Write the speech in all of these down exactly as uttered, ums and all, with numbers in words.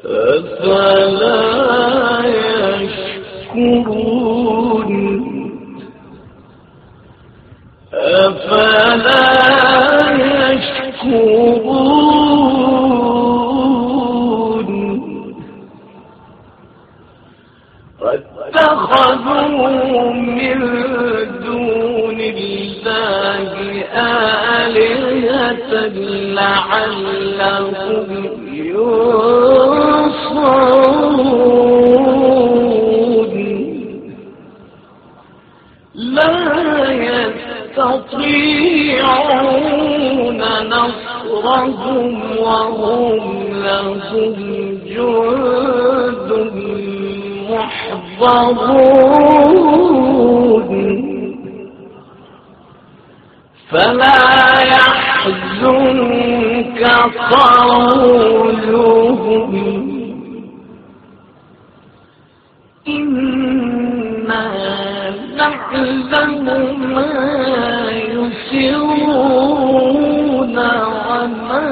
أفلا يشكرون أفلا يشكرون واتخذوا من دون الله آلهة لعلهم ينصرون لا يستطيعون نصرهم وهم لهم جند محضرون فلا يحزنك قولهم إنا نعلم ما يسرون وما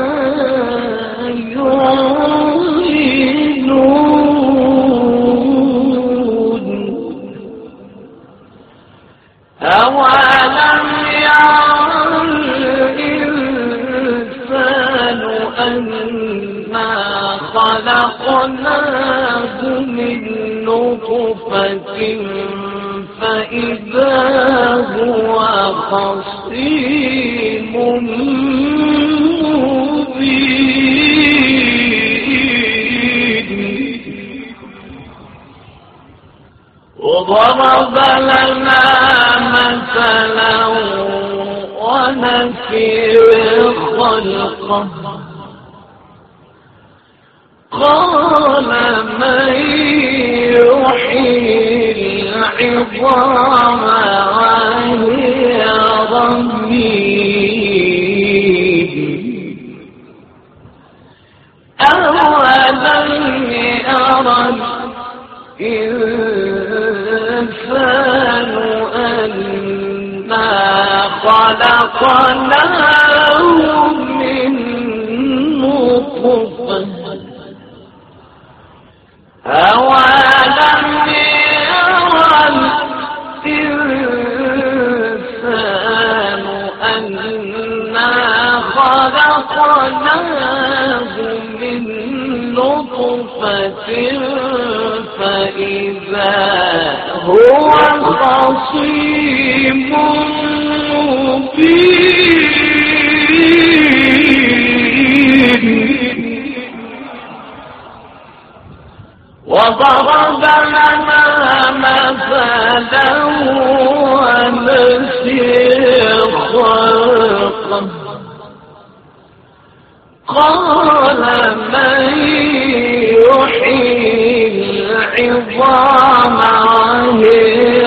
يعلنون أولم يرى الإنسان أنا خلقناه من نطفة فإذا هو خصيم مبين وضرب لنا مثلا ونسي خلقه قال من يحيي العظام وهي رميم أولم يرى الإنسان أنا خلقناه من نطفة أولم يرى الإنسان أنا خلقناه من نطفة فإذا هو خصيم مبين وضرب لنا مثلا ونسي خلقه قال من يحيي العظام وهي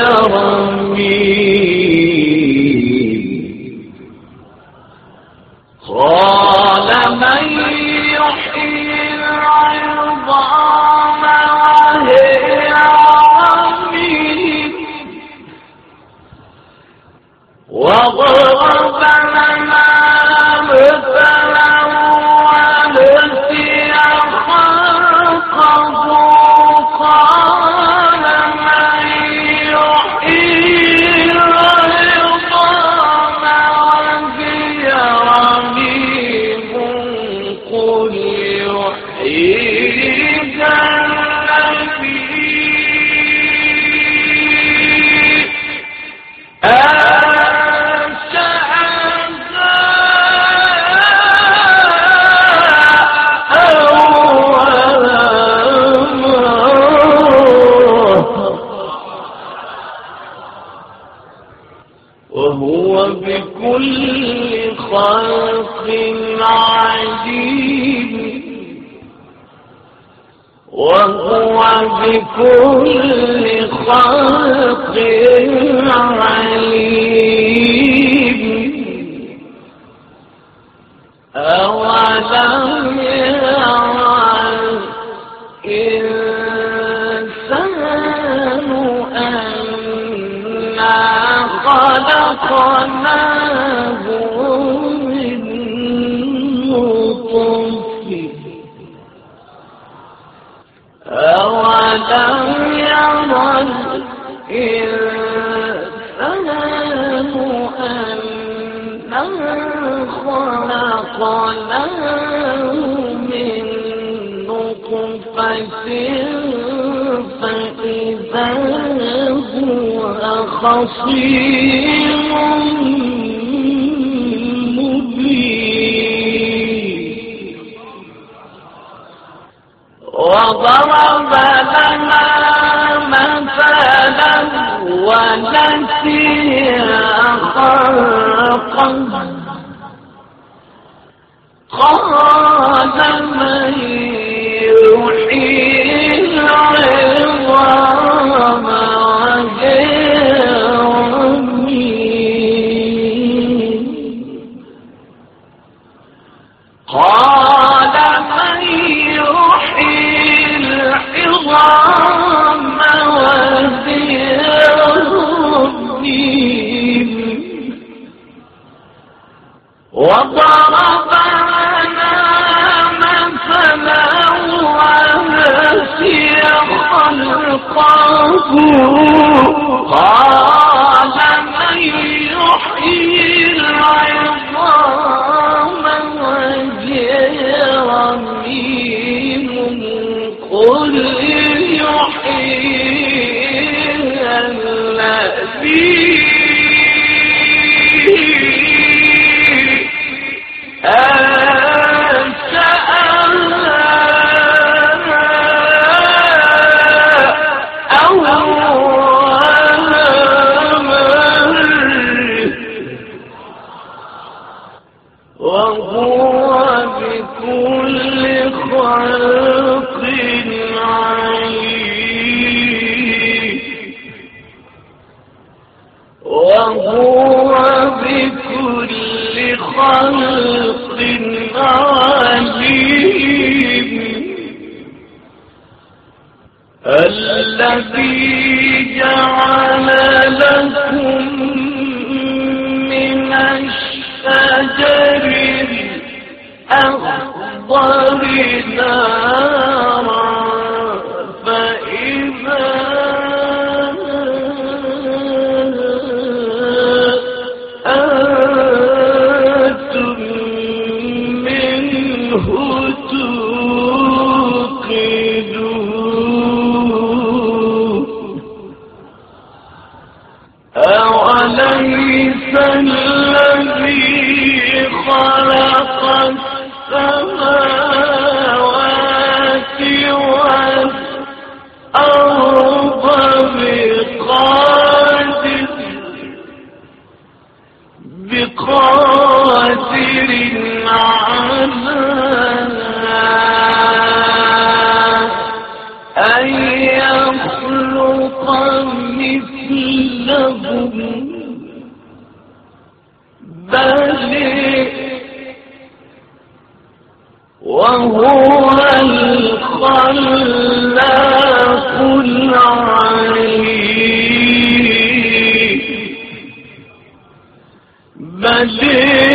رميم قال من يحيي العظام وهي رميم وضرب لنا مثلا ونسي خلقه قال من يحيي العظام وهي رميم قل يحييها وهو بكل خلق عليم وهو بكل خلق عليم أولم يرى الإنسان أنا خلقناه من نطفة أولم يرى الإنسان أنا خلقناه من نطفة فإذا هو خصيم مبين وضرب لنا مثلا ونسي خلقه قال من يحيي العظام وهي رميم قال من يحيي العظام وهي رميم وضرب لنا مثلا ونسي خلقه قال من يحيي العظام وهي رميم قل يحييها الذي وهو بكل خلق عليم وهو بكل خلق عليم الذي جعل لكم من الشجر الأخضر نارا فإذا أنتم منه توقدون أوليس الذي خلق السماوات والأرض بقادر بقادر على أن يخلق مثلهم بل وهو الخلاق العليم بل